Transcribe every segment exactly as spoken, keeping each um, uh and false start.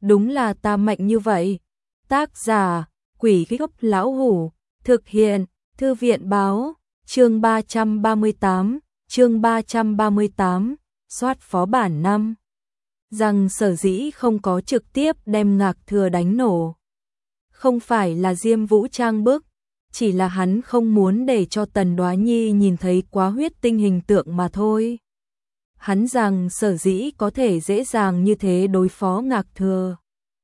đúng là ta mạnh như vậy. Tác giả, Quỷ Gốc Lão Hủ, thực hiện, Thư viện báo, chương ba trăm ba mươi tám, chương ba trăm ba mươi tám, soát phó bản năm. Rằng sở dĩ không có trực tiếp đem Ngạc Thừa đánh nổ. Không phải là Diêm Vũ trang bức, chỉ là hắn không muốn để cho Tần Đoá Nhi nhìn thấy quá huyết tinh hình tượng mà thôi. Hắn rằng sở dĩ có thể dễ dàng như thế đối phó Ngạc Thừa,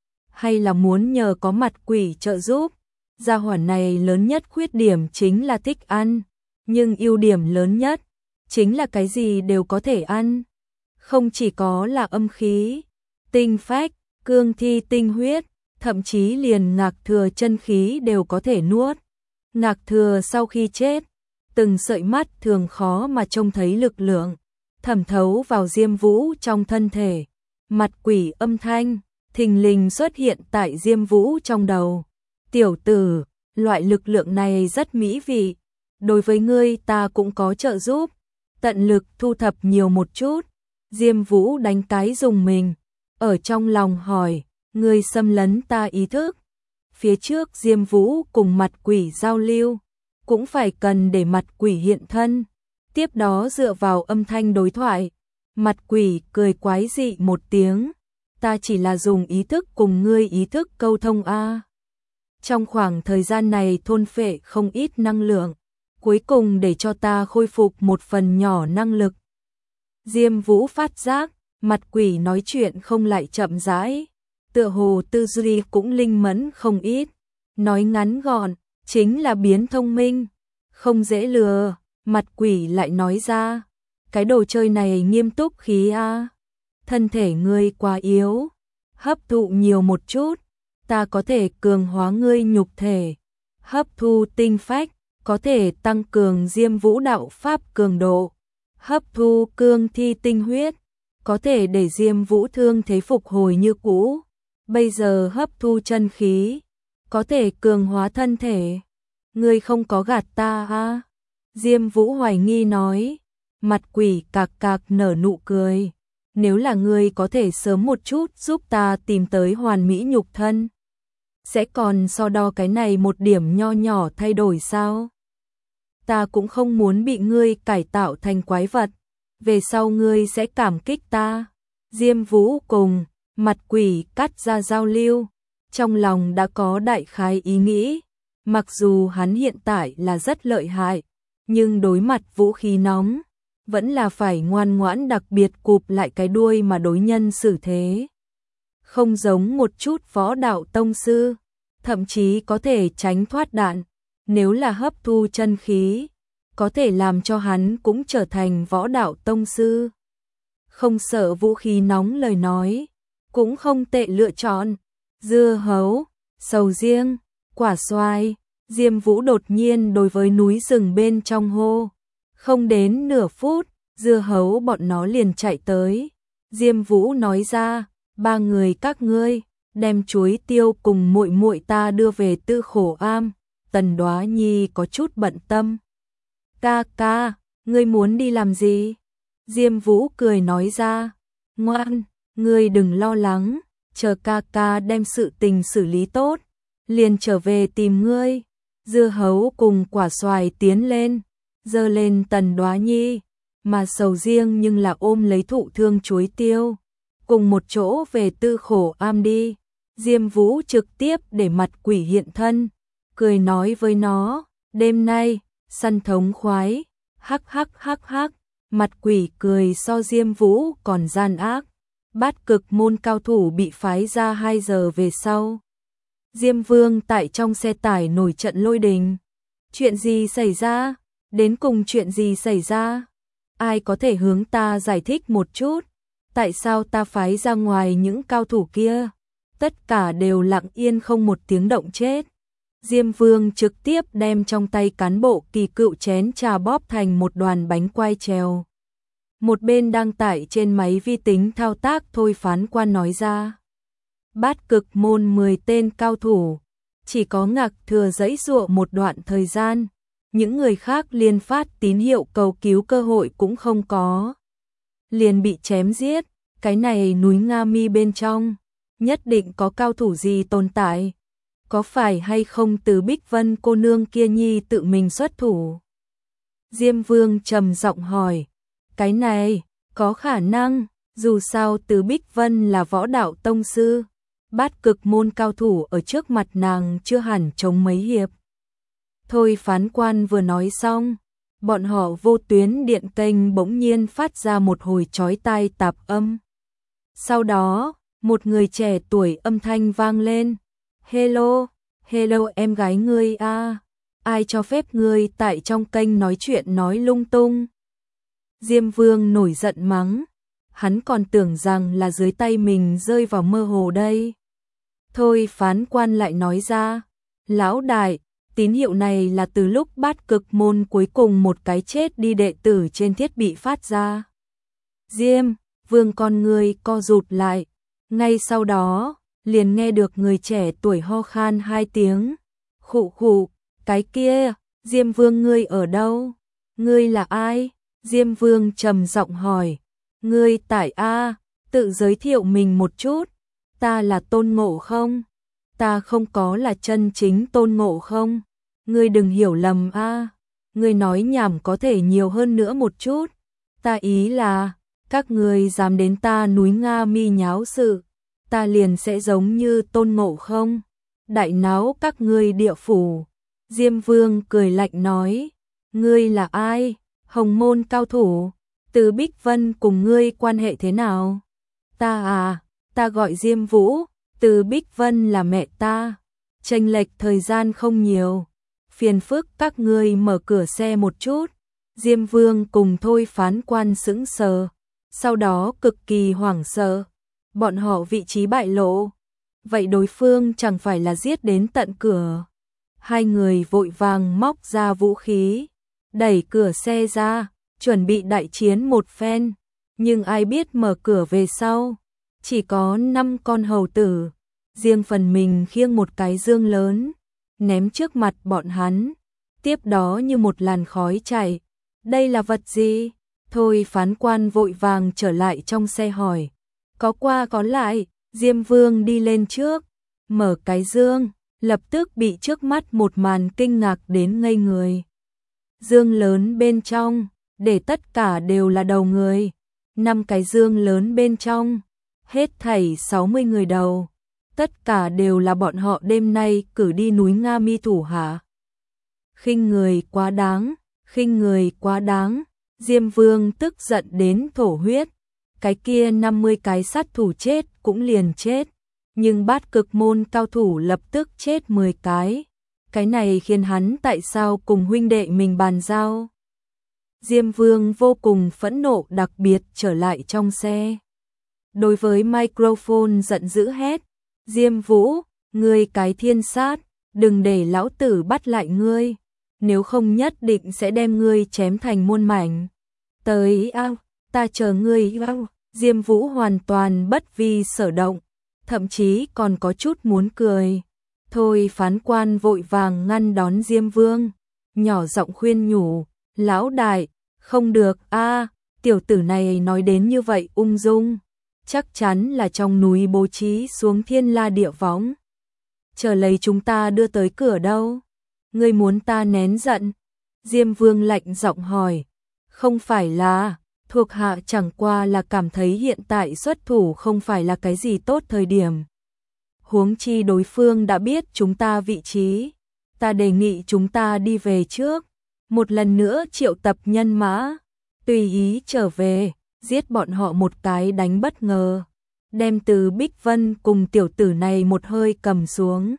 hay là muốn nhờ có mặt quỷ trợ giúp. Gia hỏa này lớn nhất khuyết điểm chính là thích ăn, nhưng ưu điểm lớn nhất chính là cái gì đều có thể ăn. Không chỉ có là âm khí, tinh phách, cương thi tinh huyết, thậm chí liền Ngạc Thừa chân khí đều có thể nuốt. Ngạc Thừa sau khi chết, từng sợi mắt thường khó mà trông thấy lực lượng thẩm thấu vào Diêm Vũ trong thân thể. Mặt quỷ âm thanh thình lình xuất hiện tại Diêm Vũ trong đầu. Tiểu tử, loại lực lượng này rất mỹ vị, đối với ngươi ta cũng có trợ giúp, tận lực thu thập nhiều một chút. Diêm Vũ đánh cái dùng mình, ở trong lòng hỏi, ngươi xâm lấn ta ý thức. Phía trước Diêm Vũ cùng mặt quỷ giao lưu, cũng phải cần để mặt quỷ hiện thân. Tiếp đó dựa vào âm thanh đối thoại, mặt quỷ cười quái dị một tiếng, ta chỉ là dùng ý thức cùng ngươi ý thức câu thông a. Trong khoảng thời gian này thôn phệ không ít năng lượng, cuối cùng để cho ta khôi phục một phần nhỏ năng lực. Diêm Vũ phát giác, mặt quỷ nói chuyện không lại chậm rãi, tựa hồ tư duy cũng linh mẫn không ít. Nói ngắn gọn, chính là biến thông minh, không dễ lừa. Mặt quỷ lại nói ra, cái đồ chơi này nghiêm túc khí a, thân thể ngươi quá yếu, hấp thụ nhiều một chút, ta có thể cường hóa ngươi nhục thể. Hấp thu tinh phách, có thể tăng cường Diêm Vũ đạo pháp cường độ. Hấp thu cương thi tinh huyết, có thể để Diêm Vũ thương thế phục hồi như cũ. Bây giờ hấp thu chân khí, có thể cường hóa thân thể. Ngươi không có gạt ta a? Diêm Vũ hoài nghi nói. Mặt quỷ cạc cạc nở nụ cười, nếu là ngươi có thể sớm một chút giúp ta tìm tới hoàn mỹ nhục thân, sẽ còn so đo cái này một điểm nho nhỏ thay đổi sao? Ta cũng không muốn bị ngươi cải tạo thành quái vật, về sau ngươi sẽ cảm kích ta. Diêm Vũ cùng mặt quỷ cắt ra giao lưu, trong lòng đã có đại khái ý nghĩ. Mặc dù hắn hiện tại là rất lợi hại, nhưng đối mặt vũ khí nóng, vẫn là phải ngoan ngoãn đặc biệt cụp lại cái đuôi mà đối nhân xử thế. Không giống một chút võ đạo tông sư, thậm chí có thể tránh thoát đạn. Nếu là hấp thu chân khí, có thể làm cho hắn cũng trở thành võ đạo tông sư. Không sợ vũ khí nóng lời nói, cũng không tệ lựa chọn. Dưa hấu, sầu riêng, quả xoài. Diêm Vũ đột nhiên đối với núi rừng bên trong hô. Không đến nửa phút, dưa hấu bọn nó liền chạy tới. Diêm Vũ nói ra, ba người các ngươi, đem chuối tiêu cùng muội muội ta đưa về Tư Khổ Am. Tần Đoá Nhi có chút bận tâm. Ca ca, ngươi muốn đi làm gì? Diêm Vũ cười nói ra, ngoan, ngươi đừng lo lắng, chờ ca ca đem sự tình xử lý tốt, liền trở về tìm ngươi. Dưa hấu cùng quả xoài tiến lên, giơ lên Tần Đoá Nhi, mà sầu riêng nhưng là ôm lấy thụ thương chuối tiêu, cùng một chỗ về Tư Khổ Am đi. Diêm Vũ trực tiếp để mặt quỷ hiện thân, cười nói với nó, đêm nay, săn thống khoái, hắc hắc hắc hắc. Mặt quỷ cười so Diêm Vũ còn gian ác. Bát cực môn cao thủ bị phái ra hai giờ về sau. Diêm Vương tại trong xe tải nổi trận lôi đình. Chuyện gì xảy ra? Đến cùng chuyện gì xảy ra? Ai có thể hướng ta giải thích một chút? Tại sao ta phái ra ngoài những cao thủ kia? Tất cả đều lặng yên không một tiếng động chết. Diêm Vương trực tiếp đem trong tay cán bộ kỳ cựu chén trà bóp thành một đoàn bánh quai trèo. Một bên đang tải trên máy vi tính thao tác thôi phán quan nói ra. Bát cực môn mười tên cao thủ, chỉ có Ngạc Thừa giãy giụa một đoạn thời gian, những người khác liên phát tín hiệu cầu cứu cơ hội cũng không có. Liền bị chém giết, cái này núi Nga Mi bên trong, nhất định có cao thủ gì tồn tại. Có phải hay không Từ Bích Vân cô nương kia nhi tự mình xuất thủ? Diêm Vương trầm giọng hỏi. Cái này, có khả năng, dù sao Từ Bích Vân là võ đạo tông sư. Bát cực môn cao thủ ở trước mặt nàng chưa hẳn chống mấy hiệp. Thôi phán quan vừa nói xong, bọn họ vô tuyến điện kênh bỗng nhiên phát ra một hồi chói tai tạp âm. Sau đó, một người trẻ tuổi âm thanh vang lên. Hello, hello em gái ngươi a, ai cho phép ngươi tại trong kênh nói chuyện nói lung tung? Diêm Vương nổi giận mắng, hắn còn tưởng rằng là dưới tay mình rơi vào mơ hồ đây. Thôi phán quan lại nói ra, lão đại, tín hiệu này là từ lúc Bát cực môn cuối cùng một cái chết đi đệ tử trên thiết bị phát ra. Diêm Vương con người co rụt lại, ngay sau đó, liền nghe được người trẻ tuổi ho khan hai tiếng. Khụ khụ, cái kia, Diêm Vương ngươi ở đâu? Ngươi là ai? Diêm Vương trầm giọng hỏi. Ngươi tại A, tự giới thiệu mình một chút. Ta là Tôn Ngộ Không. Ta không có là chân chính Tôn Ngộ Không. Ngươi đừng hiểu lầm A. Ngươi nói nhảm có thể nhiều hơn nữa một chút. Ta ý là, các ngươi dám đến ta núi Nga Mi nháo sự, ta liền sẽ giống như Tôn Ngộ Không, đại náo các ngươi địa phủ. Diêm Vương cười lạnh nói, ngươi là ai? Hồng môn cao thủ, Từ Bích Vân cùng ngươi quan hệ thế nào? Ta à, ta gọi Diêm Vũ, Từ Bích Vân là mẹ ta. Chênh lệch thời gian không nhiều, phiền phức các ngươi mở cửa xe một chút. Diêm Vương cùng Thôi phán quan sững sờ, sau đó cực kỳ hoảng sợ. Bọn họ vị trí bại lộ, vậy đối phương chẳng phải là giết đến tận cửa. Hai người vội vàng móc ra vũ khí, đẩy cửa xe ra, chuẩn bị đại chiến một phen. Nhưng ai biết mở cửa về sau, chỉ có năm con hầu tử, riêng phần mình khiêng một cái dương lớn, ném trước mặt bọn hắn. Tiếp đó như một làn khói chạy, đây là vật gì? Thôi phán quan vội vàng trở lại trong xe hỏi. Có qua có lại, Diêm Vương đi lên trước, mở cái dương, lập tức bị trước mắt một màn kinh ngạc đến ngây người. Dương lớn bên trong, để tất cả đều là đầu người. Năm cái dương lớn bên trong, hết thảy sáu mươi người đầu. Tất cả đều là bọn họ đêm nay cử đi núi Nga Mi thủ hạ. Khinh người quá đáng, khinh người quá đáng. Diêm Vương tức giận đến thổ huyết. Cái kia năm mươi cái sát thủ chết cũng liền chết, nhưng Bát cực môn cao thủ lập tức chết mười cái. Cái này khiến hắn tại sao cùng huynh đệ mình bàn giao? Diêm Vương vô cùng phẫn nộ, đặc biệt trở lại trong xe. Đối với microphone giận dữ hét, Diêm Vũ, ngươi cái thiên sát, đừng để lão tử bắt lại ngươi, nếu không nhất định sẽ đem ngươi chém thành muôn mảnh. Tới ao, ta chờ ngươi ao. Diêm Vũ hoàn toàn bất vi sở động, thậm chí còn có chút muốn cười. Thôi phán quan vội vàng ngăn đón Diêm Vương, nhỏ giọng khuyên nhủ, lão đại, không được a, tiểu tử này nói đến như vậy ung dung, chắc chắn là trong núi bố trí xuống thiên la địa võng, chờ lấy chúng ta đưa tới cửa đâu. Ngươi muốn ta nén giận? Diêm Vương lạnh giọng hỏi. Không phải là, thuộc hạ chẳng qua là cảm thấy hiện tại xuất thủ không phải là cái gì tốt thời điểm. Huống chi đối phương đã biết chúng ta vị trí, ta đề nghị chúng ta đi về trước, một lần nữa triệu tập nhân mã, tùy ý trở về, giết bọn họ một cái đánh bất ngờ, đem Từ Bích Vân cùng tiểu tử này một hơi cầm xuống.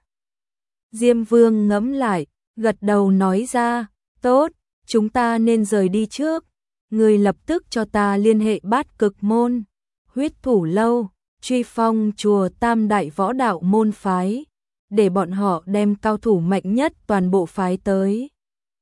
Diêm Vương ngẫm lại, gật đầu nói ra, tốt, chúng ta nên rời đi trước. Người lập tức cho ta liên hệ Bát cực môn, Huyết Thủ lâu, Truy Phong chùa tam đại võ đạo môn phái, để bọn họ đem cao thủ mạnh nhất toàn bộ phái tới.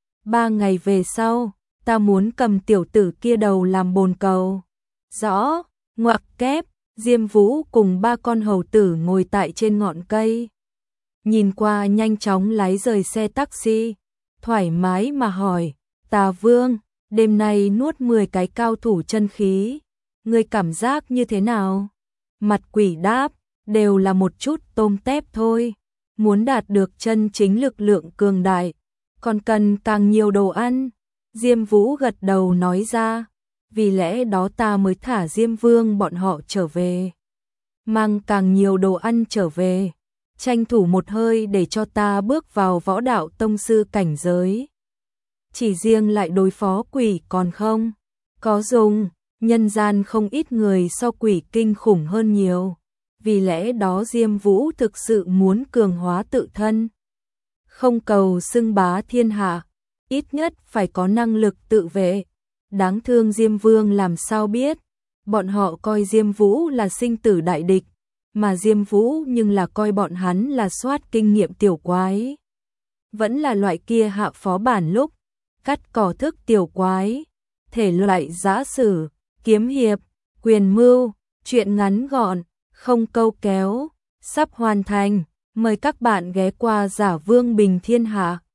Ba ngày về sau, ta muốn cầm tiểu tử kia đầu làm bồn cầu. Rõ, ngoặc kép, Diêm Vũ cùng ba con hầu tử ngồi tại trên ngọn cây. Nhìn qua nhanh chóng lái rời xe taxi, thoải mái mà hỏi, Tà Vương, đêm nay nuốt mười cái cao thủ chân khí, ngươi cảm giác như thế nào? Mặt quỷ đáp, đều là một chút tôm tép thôi. Muốn đạt được chân chính lực lượng cường đại, còn cần càng nhiều đồ ăn. Diêm Vũ gật đầu nói ra, vì lẽ đó ta mới thả Diêm Vương bọn họ trở về. Mang càng nhiều đồ ăn trở về, tranh thủ một hơi để cho ta bước vào võ đạo tông sư cảnh giới. Chỉ riêng lại đối phó quỷ còn không có dùng, nhân gian không ít người so quỷ kinh khủng hơn nhiều. Vì lẽ đó Diêm Vũ thực sự muốn cường hóa tự thân. Không cầu xưng bá thiên hạ, ít nhất phải có năng lực tự vệ. Đáng thương Diêm Vương làm sao biết, bọn họ coi Diêm Vũ là sinh tử đại địch, mà Diêm Vũ nhưng là coi bọn hắn là soát kinh nghiệm tiểu quái. Vẫn là loại kia hạ phó bản lúc, cắt cỏ thức tiểu quái, thể loại giã sử, kiếm hiệp, quyền mưu, truyện ngắn gọn, không câu kéo, sắp hoàn thành. Mời các bạn ghé qua Giả Vương Bình Thiên Hạ.